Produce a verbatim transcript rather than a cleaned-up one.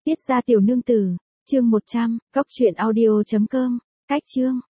Tiết gia tiểu nương tử, chương một trăm, cốc truyện audio chấm com, cách chương.